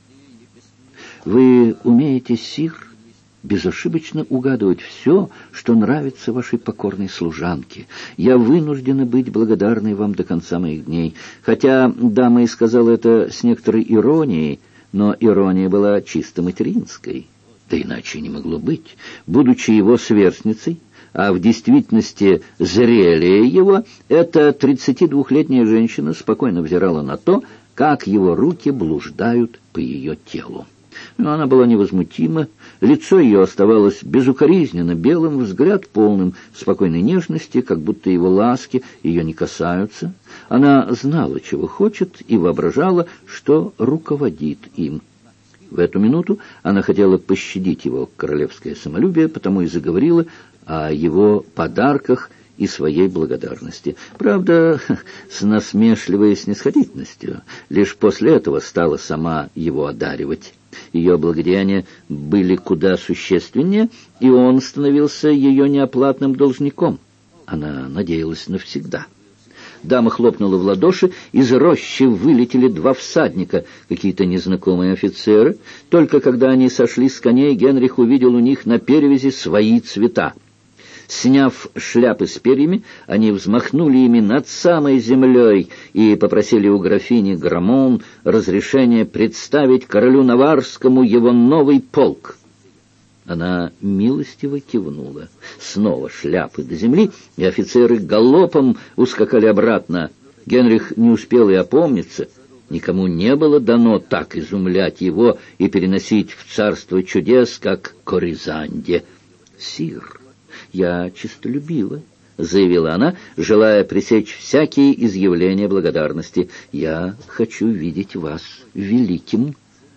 Вы умеете, сир, безошибочно угадывать все, что нравится вашей покорной служанке. Я вынуждена быть благодарной вам до конца моих дней. Хотя дама и сказала это с некоторой иронией, но ирония была чисто материнской. Да иначе не могло быть. Будучи его сверстницей, а в действительности зрелее его, эта 32-летняя женщина спокойно взирала на то, как его руки блуждают по ее телу. Но она была невозмутима, лицо ее оставалось безукоризненно белым, взгляд полным спокойной нежности, как будто его ласки ее не касаются. Она знала, чего хочет, и воображала, что руководит им. В эту минуту она хотела пощадить его королевское самолюбие, потому и заговорила о его подарках и своей благодарности. Правда, с насмешливой снисходительностью. Лишь после этого стала сама его одаривать. Ее благодеяния были куда существеннее, и он становился ее неоплатным должником. Она надеялась навсегда. Дама хлопнула в ладоши, из рощи вылетели 2 всадника, какие-то незнакомые офицеры. Только когда они сошли с коней, Генрих увидел у них на перевязи свои цвета. Сняв шляпы с перьями, они взмахнули ими над самой землей и попросили у графини Грамон разрешения представить королю Наварскому его новый полк. Она милостиво кивнула. Снова шляпы до земли, и офицеры галопом ускакали обратно. Генрих не успел и опомниться. Никому не было дано так изумлять его и переносить в царство чудес, как Коризанде. «Сир, я честолюбива», — заявила она, желая пресечь всякие изъявления благодарности. «Я хочу видеть вас великим.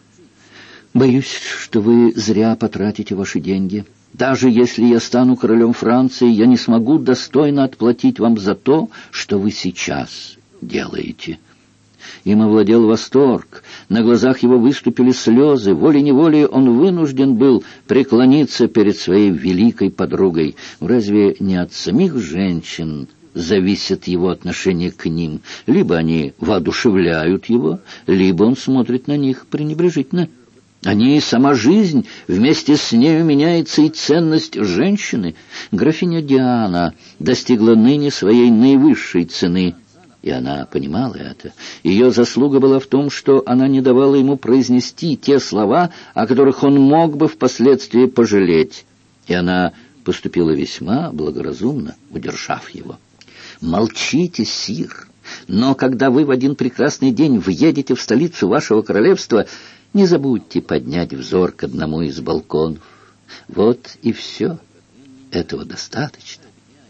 Боюсь, что вы зря потратите ваши деньги. Даже если я стану королем Франции, я не смогу достойно отплатить вам за то, что вы сейчас делаете». Им овладел восторг, на глазах его выступили слезы, волей-неволей он вынужден был преклониться перед своей великой подругой. Разве не от самих женщин зависит его отношение к ним? Либо они воодушевляют его, либо он смотрит на них пренебрежительно. Они и сама жизнь, вместе с нею меняется и ценность женщины. Графиня Диана достигла ныне своей наивысшей цены, и она понимала это. Ее заслуга была в том, что она не давала ему произнести те слова, о которых он мог бы впоследствии пожалеть. И она поступила весьма благоразумно, удержав его. «Молчите, сир, но когда вы в один прекрасный день въедете в столицу вашего королевства, не забудьте поднять взор к одному из балконов. Вот и все. Этого достаточно.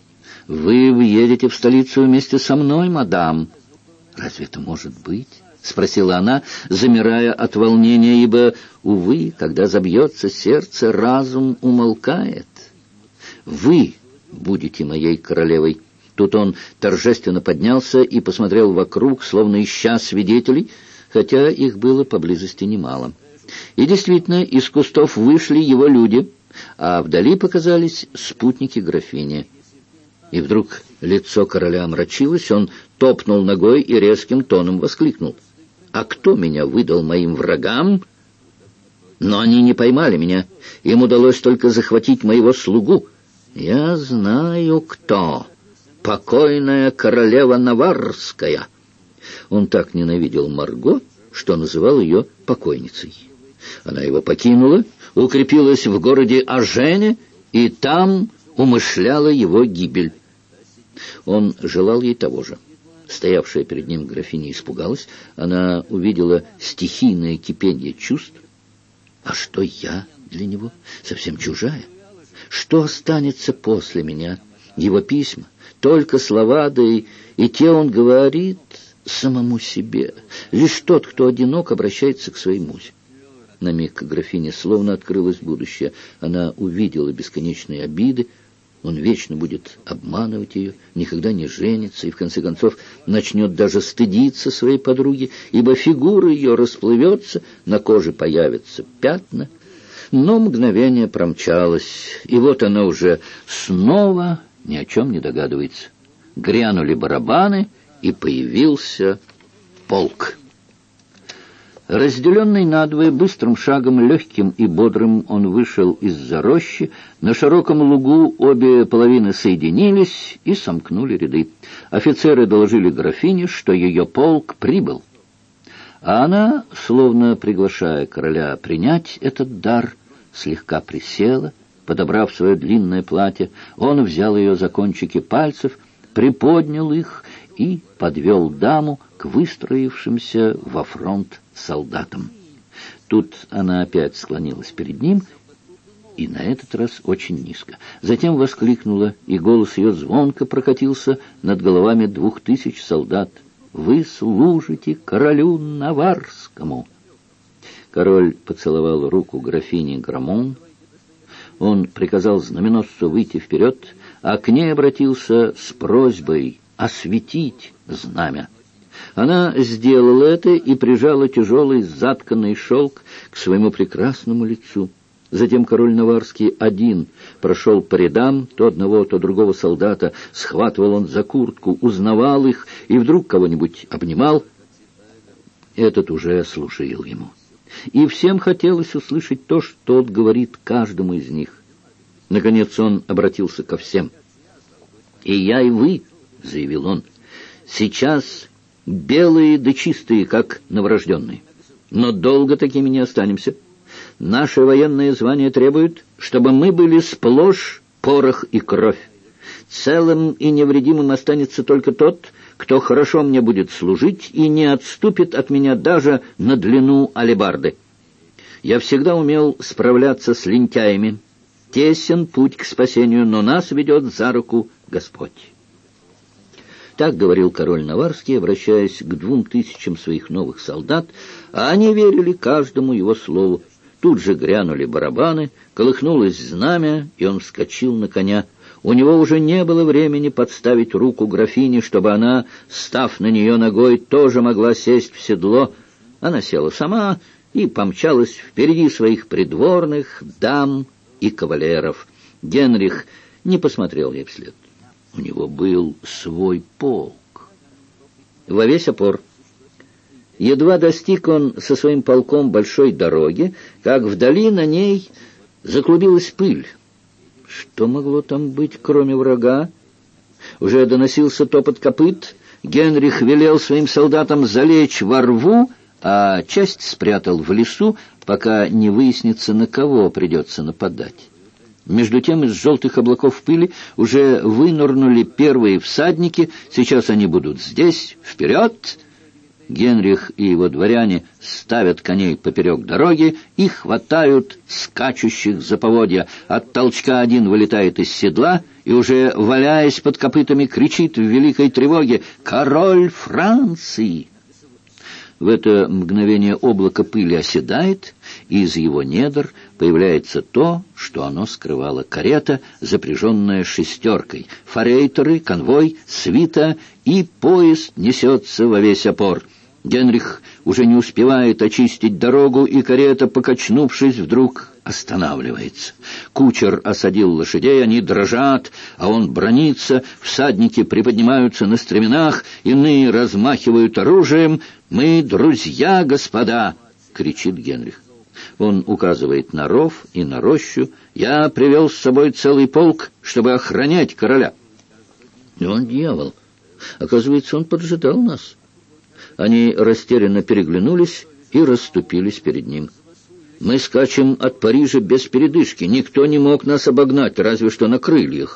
Вы въедете в столицу вместе со мной, мадам». «Разве это может быть?» — спросила она, замирая от волнения, ибо, увы, когда забьется сердце, разум умолкает. «Вы будете моей королевой». Тут он торжественно поднялся и посмотрел вокруг, словно ища свидетелей, хотя их было поблизости немало. И действительно, из кустов вышли его люди, а вдали показались спутники графини. И вдруг лицо короля омрачилось, он топнул ногой и резким тоном воскликнул: «А кто меня выдал моим врагам? Но они не поймали меня, им удалось только захватить моего слугу. Я знаю, кто. Покойная королева Наварская». Он так ненавидел Марго, что называл ее покойницей. Она его покинула, укрепилась в городе Ажене, и там умышляла его гибель. Он желал ей того же. Стоявшая перед ним графиня испугалась. Она увидела стихийное кипение чувств. А что я для него? Совсем чужая. Что останется после меня? Его письма, только слова, да и те он говорит самому себе. Лишь тот, кто одинок, обращается к своей музе. На миг графине словно открылось будущее. Она увидела бесконечные обиды, Он вечно будет обманывать ее, никогда не женится и, в конце концов, начнет даже стыдиться своей подруги, ибо фигура ее расплывется, на коже появятся пятна. Но мгновение промчалось, и вот она уже снова ни о чем не догадывается. Грянули барабаны, и появился полк. Разделенный надвое, быстрым шагом, легким и бодрым, он вышел из-за рощи. На широком лугу обе половины соединились и сомкнули ряды. Офицеры доложили графине, что ее полк прибыл. А она, словно приглашая короля принять этот дар, слегка присела, подобрав свое длинное платье. Он взял ее за кончики пальцев, приподнял их и подвел даму к выстроившимся во фронт солдатам. Тут она опять склонилась перед ним, и на этот раз очень низко. Затем воскликнула, и голос ее звонко прокатился над головами 2000 солдат. «Вы служите королю Наварскому!» Король поцеловал руку графини Грамон. Он приказал знаменосцу выйти вперед, а к ней обратился с просьбой осветить знамя. Она сделала это и прижала тяжелый затканный шелк к своему прекрасному лицу. Затем король Наварский один прошел по рядам, то одного, то другого солдата, схватывал он за куртку, узнавал их и вдруг кого-нибудь обнимал. Этот уже служил ему. И всем хотелось услышать то, что он говорит каждому из них. Наконец он обратился ко всем. «И я, и вы», — заявил он, — «сейчас белые да чистые, как новорожденные. Но долго такими не останемся. Наше военное звание требует, чтобы мы были сплошь порох и кровь. Целым и невредимым останется только тот, кто хорошо мне будет служить и не отступит от меня даже на длину алебарды. Я всегда умел справляться с лентяями. Тесен путь к спасению, но нас ведет за руку Господь». Так говорил король Наварский, обращаясь к 2000 своих новых солдат, а они верили каждому его слову. Тут же грянули барабаны, колыхнулось знамя, и он вскочил на коня. У него уже не было времени подставить руку графине, чтобы она, став на нее ногой, тоже могла сесть в седло. Она села сама и помчалась впереди своих придворных дам и кавалеров. Генрих не посмотрел ей вслед. У него был свой полк. Во весь опор. Едва достиг он со своим полком большой дороги, как вдали на ней заклубилась пыль. Что могло там быть, кроме врага? Уже доносился топот копыт. Генрих велел своим солдатам залечь во рву, а часть спрятал в лесу, пока не выяснится, на кого придется нападать. Между тем из желтых облаков пыли уже вынырнули первые всадники. Сейчас они будут здесь. Вперед! Генрих и его дворяне ставят коней поперек дороги и хватают скачущих за поводья. От толчка один вылетает из седла и, уже валяясь под копытами, кричит в великой тревоге: «Король Франции!» В это мгновение облако пыли оседает, и из его недр появляется то, что оно скрывало: карета, запряженная шестеркой, форейтеры, конвой, свита, и поезд несется во весь опор. Генрих уже не успевает очистить дорогу, и карета, покачнувшись, вдруг останавливается. Кучер осадил лошадей, они дрожат, а он бранится, всадники приподнимаются на стременах, иные размахивают оружием. «Мы друзья, господа!» — кричит Генрих. Он указывает на ров и на рощу. «Я привел с собой целый полк, чтобы охранять короля». И он дьявол. Оказывается, он поджидал нас. Они растерянно переглянулись и расступились перед ним. «Мы скачем от Парижа без передышки. Никто не мог нас обогнать, разве что на крыльях».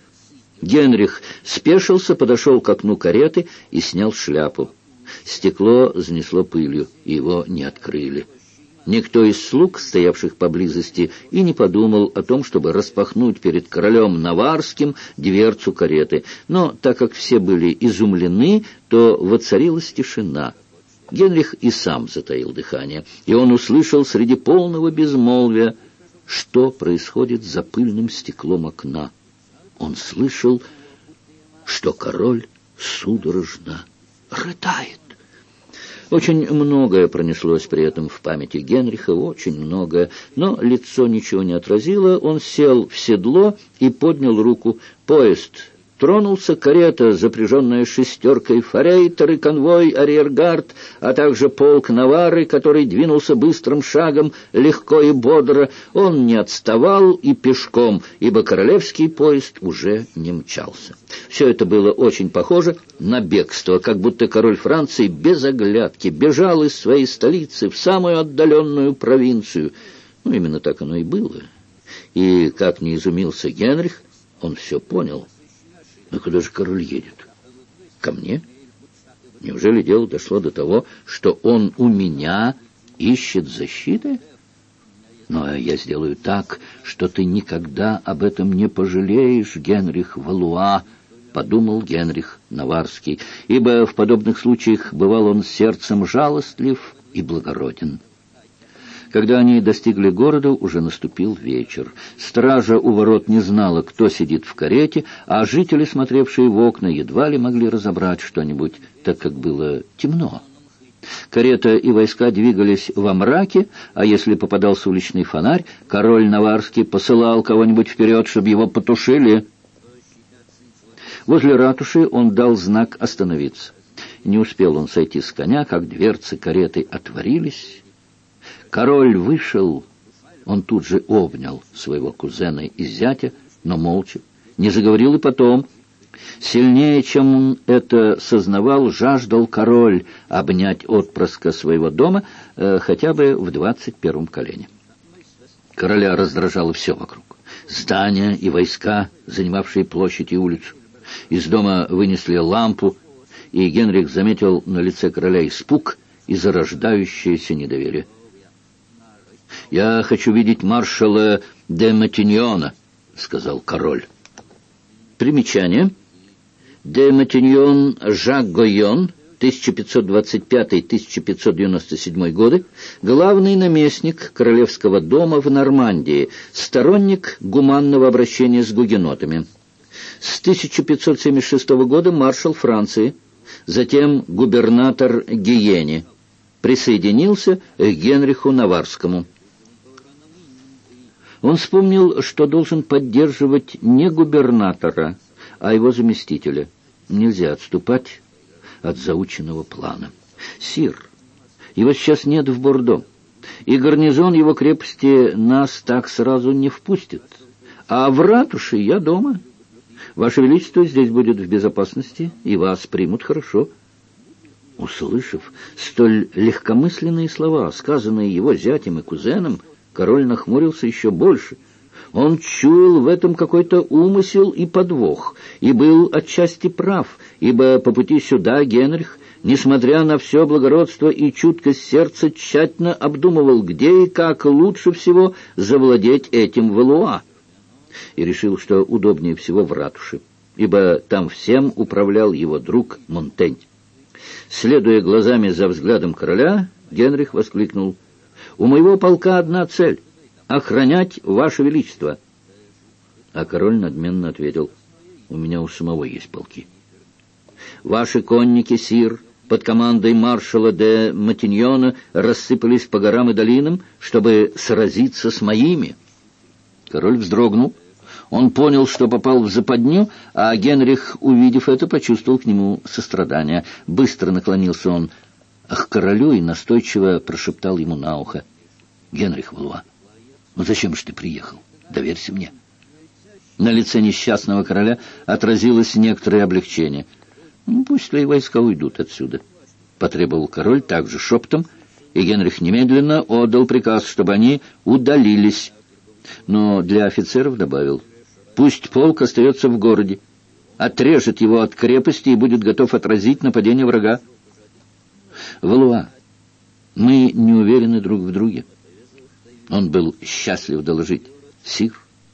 Генрих спешился, подошел к окну кареты и снял шляпу. Стекло занесло пылью, и его не открыли. Никто из слуг, стоявших поблизости, и не подумал о том, чтобы распахнуть перед королем Наварским дверцу кареты. Но так как все были изумлены, то воцарилась тишина. Генрих и сам затаил дыхание, и он услышал среди полного безмолвия, что происходит за пыльным стеклом окна. он слышал, что король судорожно рыдает. Очень многое пронеслось при этом в памяти Генриха, очень многое, но лицо ничего не отразило. Он сел в седло и поднял руку. Поезд тронулся, карета, запряженная шестеркой, форейтеры, конвой, арьергард, а также полк Наварры, который двинулся быстрым шагом, легко и бодро. Он не отставал и пешком, ибо королевский поезд уже не мчался. Все это было очень похоже на бегство, как будто король Франции без оглядки бежал из своей столицы в самую отдаленную провинцию. Ну, именно так оно и было. И, как не изумился Генрих, он все понял. Но куда же король едет? Ко мне? Неужели дело дошло до того, что он у меня ищет защиты? Но я сделаю так, что ты никогда об этом не пожалеешь, Генрих Валуа, подумал Генрих Наварский, ибо в подобных случаях бывал он сердцем жалостлив и благороден. Когда они достигли города, уже наступил вечер. Стража у ворот не знала, кто сидит в карете, а жители, смотревшие в окна, едва ли могли разобрать что-нибудь, так как было темно. Карета и войска двигались во мраке, а если попадался уличный фонарь, король Наварский посылал кого-нибудь вперед, чтобы его потушили. Возле ратуши он дал знак остановиться. Не успел он сойти с коня, как дверцы кареты отворились. Король вышел, он тут же обнял своего кузена и зятя, но молча, не заговорил и потом. Сильнее, чем он это сознавал, жаждал король обнять отпрыска своего дома хотя бы в 21-м колене. Короля раздражало все вокруг. Здания и войска, занимавшие площадь и улицу. Из дома вынесли лампу, и Генрих заметил на лице короля испуг и зарождающееся недоверие. «Я хочу видеть маршала де Матиньона», — сказал король. Примечание. Де Матиньон Жак Гойон, 1525-1597 годы, главный наместник королевского дома в Нормандии, сторонник гуманного обращения с гугенотами. С 1576 года маршал Франции, затем губернатор Гиени. Присоединился к Генриху Наварскому. Он вспомнил, что должен поддерживать не губернатора, а его заместителя. Нельзя отступать от заученного плана. Сир, его сейчас нет в Бордо, и гарнизон его крепости нас так сразу не впустит. А в ратуше я дома. Ваше Величество здесь будет в безопасности, и вас примут хорошо». Услышав столь легкомысленные слова, сказанные его зятем и кузеном, король нахмурился еще больше. Он чуял в этом какой-то умысел и подвох, и был отчасти прав, ибо по пути сюда Генрих, несмотря на все благородство и чуткость сердца, тщательно обдумывал, где и как лучше всего завладеть этим Валуа, и решил, что удобнее всего в ратуше, ибо там всем управлял его друг Монтень. Следуя глазами за взглядом короля, Генрих воскликнул: «У моего полка одна цель — охранять Ваше Величество». А король надменно ответил: «У меня у самого есть полки». «Ваши конники, сир, под командой маршала де Матиньона рассыпались по горам и долинам, чтобы сразиться с моими». Король вздрогнул. Он понял, что попал в западню, а Генрих, увидев это, почувствовал к нему сострадание. Быстро наклонился он к королю и настойчиво прошептал ему на ухо: «Генрих Валуа, ну зачем же ты приехал? Доверься мне». На лице несчастного короля отразилось некоторое облегчение. «Ну, пусть твои войска уйдут отсюда», — потребовал король также шепотом, и Генрих немедленно отдал приказ, чтобы они удалились. Но для офицеров добавил: «Пусть полк остается в городе, отрежет его от крепости и будет готов отразить нападение врага». «Валуа, мы не уверены друг в друге». Он был счастлив доложить: «Сир,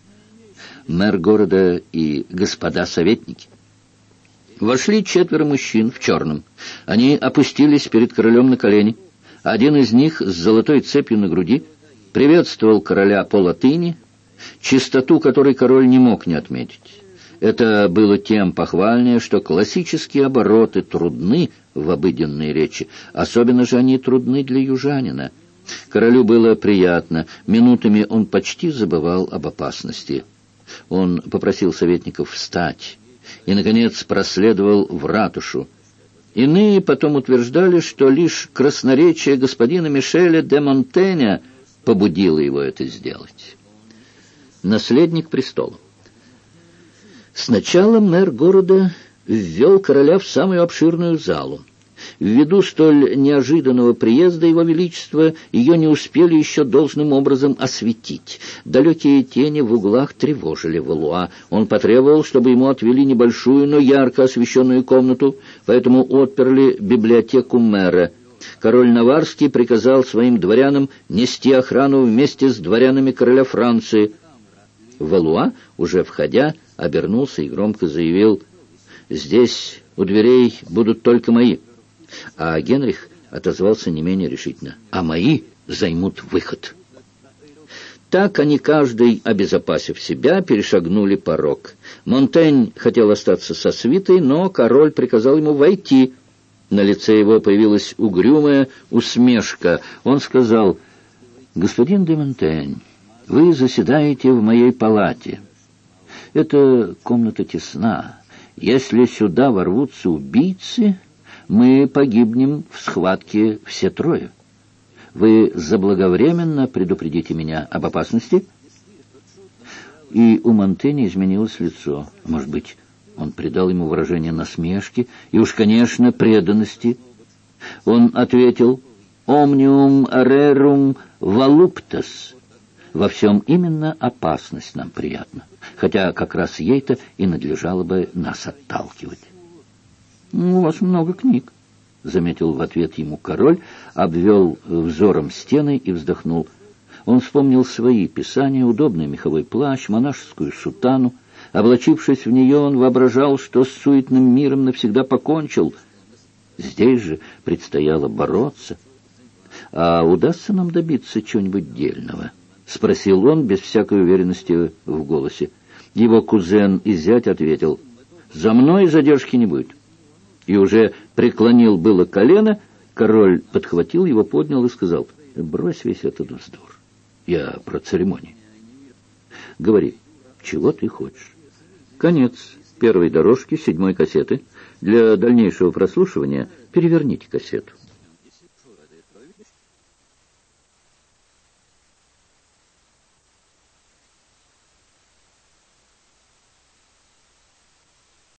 мэр города и господа советники». Вошли 4 мужчин в черном. Они опустились перед королем на колени. Один из них с золотой цепью на груди приветствовал короля по латыни, чистоту которой король не мог не отметить. Это было тем похвальнее, что классические обороты трудны в обыденной речи, особенно же они трудны для южанина. Королю было приятно, минутами он почти забывал об опасности. Он попросил советников встать и, наконец, проследовал в ратушу. Иные потом утверждали, что лишь красноречие господина Мишеля де Монтэня побудило его это сделать. Наследник престола. Сначала мэр города ввел короля в самую обширную залу. Ввиду столь неожиданного приезда его величества ее не успели еще должным образом осветить. Далекие тени в углах тревожили Валуа. Он потребовал, чтобы ему отвели небольшую, но ярко освещенную комнату, поэтому отперли библиотеку мэра. Король Наварский приказал своим дворянам нести охрану вместе с дворянами короля Франции. Валуа, уже входя, обернулся и громко заявил: «Здесь у дверей будут только мои». А Генрих отозвался не менее решительно: «А мои займут выход». Так они, каждый обезопасив себя, перешагнули порог. Монтень хотел остаться со свитой, но король приказал ему войти. На лице его появилась угрюмая усмешка. Он сказал: «Господин де Монтень, вы заседаете в моей палате. Эта комната тесна. Если сюда ворвутся убийцы, мы погибнем в схватке все трое. Вы заблаговременно предупредите меня об опасности?» И у Монтэня изменилось лицо. Может быть, он придал ему выражение насмешки и уж, конечно, преданности. Он ответил: «Omnium rerum voluptas». Во всем именно опасность нам приятна, хотя как раз ей-то и надлежало бы нас отталкивать. «У вас много книг», — заметил в ответ ему король, обвел взором стены и вздохнул. Он вспомнил свои писания, удобный меховой плащ, монашескую сутану. Облачившись в нее, он воображал, что с суетным миром навсегда покончил. Здесь же предстояло бороться. «А удастся нам добиться чего-нибудь дельного?» — спросил он без всякой уверенности в голосе. Его кузен и зять ответил: «За мной задержки не будет». И уже преклонил было колено, король подхватил его, поднял и сказал: «Брось весь этот вздор. Я про церемонии. Говори, чего ты хочешь?» Конец первой дорожки 7 кассеты. Для дальнейшего прослушивания переверните кассету.